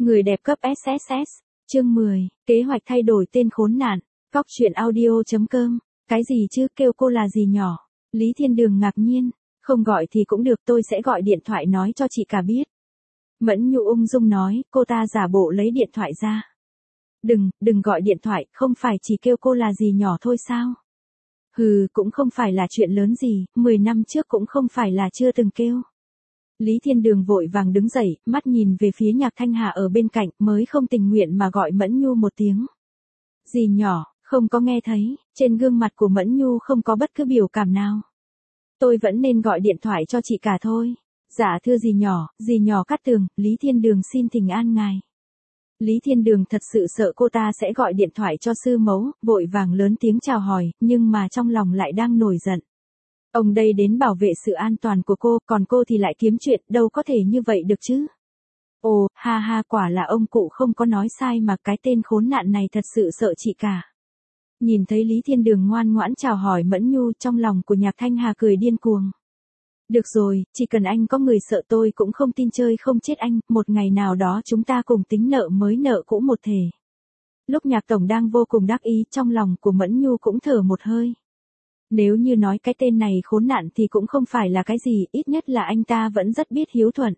Người đẹp cấp SSS, chương 10, kế hoạch thay đổi tên khốn nạn, Cóc truyện audio.com, cái gì chứ, kêu cô là gì nhỏ? Lý Thiên Đường ngạc nhiên, không gọi thì cũng được, tôi sẽ gọi điện thoại nói cho chị cả biết. Mẫn Nhu ung dung nói, cô ta giả bộ lấy điện thoại ra. Đừng gọi điện thoại, không phải chỉ kêu cô là gì nhỏ thôi sao? Hừ, cũng không phải là chuyện lớn gì, 10 năm trước cũng không phải là chưa từng kêu. Lý Thiên Đường vội vàng đứng dậy, mắt nhìn về phía Nhạc Thanh Hà ở bên cạnh, mới không tình nguyện mà gọi Mẫn Nhu một tiếng. Dì nhỏ, không có nghe thấy, trên gương mặt của Mẫn Nhu không có bất cứ biểu cảm nào. Tôi vẫn nên gọi điện thoại cho chị cả thôi. Dạ thưa dì nhỏ Cát Tường, Lý Thiên Đường xin thỉnh an ngài. Lý Thiên Đường thật sự sợ cô ta sẽ gọi điện thoại cho sư mẫu, vội vàng lớn tiếng chào hỏi, nhưng mà trong lòng lại đang nổi giận. Ông đây đến bảo vệ sự an toàn của cô, còn cô thì lại kiếm chuyện, đâu có thể như vậy được chứ. Ồ, ha ha, quả là ông cụ không có nói sai mà cái tên khốn nạn này thật sự sợ chị cả. Nhìn thấy Lý Thiên Đường ngoan ngoãn chào hỏi Mẫn Nhu, trong lòng của Nhạc Thanh Hà cười điên cuồng. Được rồi, chỉ cần anh có người sợ tôi cũng không tin chơi không chết anh, một ngày nào đó chúng ta cùng tính nợ mới nợ cũ một thể. Lúc Nhạc Tổng đang vô cùng đắc ý, trong lòng của Mẫn Nhu cũng thở một hơi. Nếu như nói cái tên này khốn nạn thì cũng không phải là cái gì, ít nhất là anh ta vẫn rất biết hiếu thuận.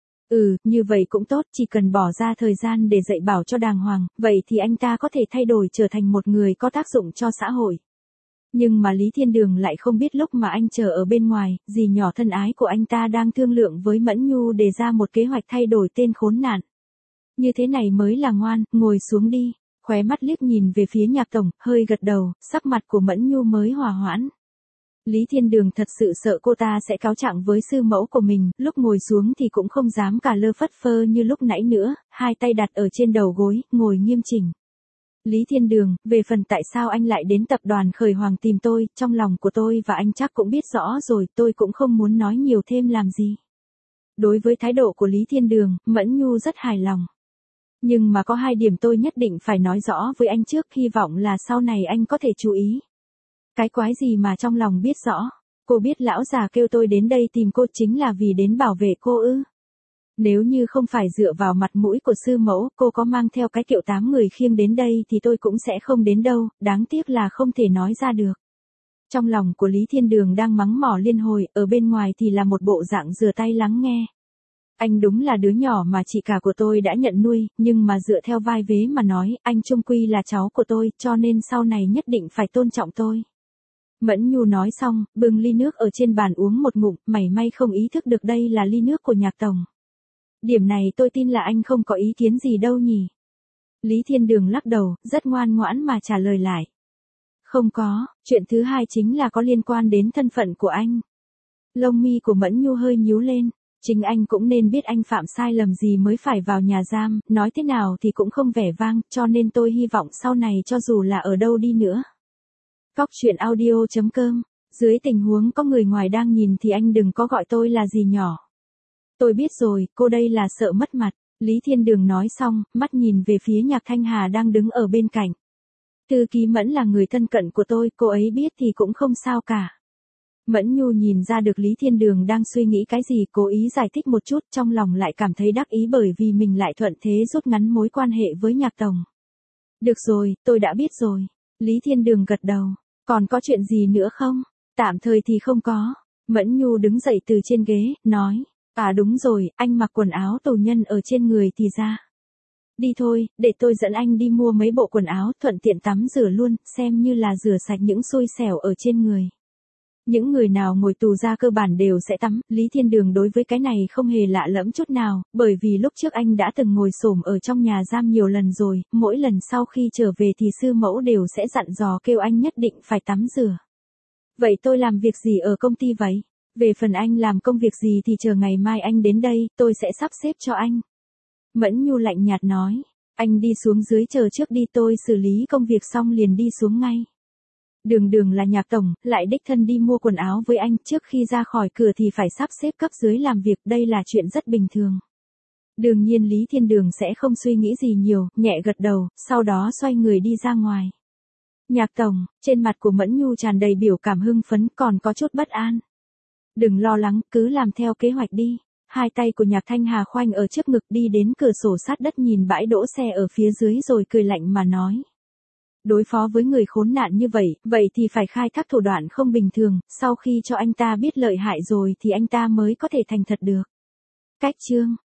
Như vậy cũng tốt, chỉ cần bỏ ra thời gian để dạy bảo cho đàng hoàng, vậy thì anh ta có thể thay đổi trở thành một người có tác dụng cho xã hội. Nhưng mà Lý Thiên Đường lại không biết lúc mà anh chờ ở bên ngoài, dì nhỏ thân ái của anh ta đang thương lượng với Mẫn Nhu đề ra một kế hoạch thay đổi tên khốn nạn. Như thế này mới là ngoan, ngồi xuống đi. Khóe mắt liếc nhìn về phía Nhạc Tổng, hơi gật đầu, sắc mặt của Mẫn Nhu mới hòa hoãn. Lý Thiên Đường thật sự sợ cô ta sẽ cáo trạng với sư mẫu của mình, lúc ngồi xuống thì cũng không dám cả lơ phất phơ như lúc nãy nữa, hai tay đặt ở trên đầu gối, ngồi nghiêm chỉnh. Lý Thiên Đường, về phần tại sao anh lại đến tập đoàn Khởi Hoàng tìm tôi, trong lòng của tôi và anh chắc cũng biết rõ rồi, tôi cũng không muốn nói nhiều thêm làm gì. Đối với thái độ của Lý Thiên Đường, Mẫn Nhu rất hài lòng. Nhưng mà có hai điểm tôi nhất định phải nói rõ với anh trước, hy vọng là sau này anh có thể chú ý. Cái quái gì mà trong lòng biết rõ, cô biết lão già kêu tôi đến đây tìm cô chính là vì đến bảo vệ cô ư? Nếu như không phải dựa vào mặt mũi của sư mẫu, cô có mang theo cái kiệu 8 người khiêng đến đây thì tôi cũng sẽ không đến đâu, đáng tiếc là không thể nói ra được. Trong lòng của Lý Thiên Đường đang mắng mỏ liên hồi, ở bên ngoài thì là một bộ dạng rửa tay lắng nghe. Anh đúng là đứa nhỏ mà chị cả của tôi đã nhận nuôi, nhưng mà dựa theo vai vế mà nói, anh chung quy là cháu của tôi, cho nên sau này nhất định phải tôn trọng tôi. Mẫn Nhu nói xong, bưng ly nước ở trên bàn uống một ngụm, mảy may không ý thức được đây là ly nước của Nhạc Tổng. Điểm này tôi tin là anh không có ý kiến gì đâu nhỉ. Lý Thiên Đường lắc đầu, rất ngoan ngoãn mà trả lời lại. Không có, chuyện thứ hai chính là có liên quan đến thân phận của anh. Lông mi của Mẫn Nhu hơi nhíu lên. Chính anh cũng nên biết anh phạm sai lầm gì mới phải vào nhà giam, nói thế nào thì cũng không vẻ vang, cho nên tôi hy vọng sau này cho dù là ở đâu đi nữa. Cóc truyện audio.com, dưới tình huống có người ngoài đang nhìn thì anh đừng có gọi tôi là gì nhỏ. Tôi biết rồi, cô đây là sợ mất mặt. Lý Thiên Đường nói xong, mắt nhìn về phía Nhạc Thanh Hà đang đứng ở bên cạnh. Thư ký Mẫn là người thân cận của tôi, cô ấy biết thì cũng không sao cả. Mẫn Nhu nhìn ra được Lý Thiên Đường đang suy nghĩ cái gì, cố ý giải thích một chút, trong lòng lại cảm thấy đắc ý bởi vì mình lại thuận thế rút ngắn mối quan hệ với Nhạc Tổng. Được rồi, tôi đã biết rồi. Lý Thiên Đường gật đầu. Còn có chuyện gì nữa không? Tạm thời thì không có. Mẫn Nhu đứng dậy từ trên ghế, nói. À đúng rồi, anh mặc quần áo tù nhân ở trên người thì ra. Đi thôi, để tôi dẫn anh đi mua mấy bộ quần áo, thuận tiện tắm rửa luôn, xem như là rửa sạch những xui xẻo ở trên người. Những người nào ngồi tù ra cơ bản đều sẽ tắm, Lý Thiên Đường đối với cái này không hề lạ lẫm chút nào, bởi vì lúc trước anh đã từng ngồi xổm ở trong nhà giam nhiều lần rồi, mỗi lần sau khi trở về thì sư mẫu đều sẽ dặn dò kêu anh nhất định phải tắm rửa. Vậy tôi làm việc gì ở công ty vậy? Về phần anh làm công việc gì thì chờ ngày mai anh đến đây, tôi sẽ sắp xếp cho anh. Mẫn Nhu lạnh nhạt nói, anh đi xuống dưới chờ trước đi, tôi xử lý công việc xong liền đi xuống ngay. Đường là Nhạc Tổng, lại đích thân đi mua quần áo với anh, trước khi ra khỏi cửa thì phải sắp xếp cấp dưới làm việc, đây là chuyện rất bình thường. Đương nhiên Lý Thiên Đường sẽ không suy nghĩ gì nhiều, nhẹ gật đầu, sau đó xoay người đi ra ngoài. Nhạc Tổng, trên mặt của Mẫn Nhu tràn đầy biểu cảm hưng phấn, còn có chút bất an. Đừng lo lắng, cứ làm theo kế hoạch đi. Hai tay của Nhạc Thanh Hà khoanh ở trước ngực đi đến cửa sổ sát đất nhìn bãi đỗ xe ở phía dưới rồi cười lạnh mà nói. Đối phó với người khốn nạn như vậy, vậy thì phải khai thác thủ đoạn không bình thường, sau khi cho anh ta biết lợi hại rồi thì anh ta mới có thể thành thật được. Cách chương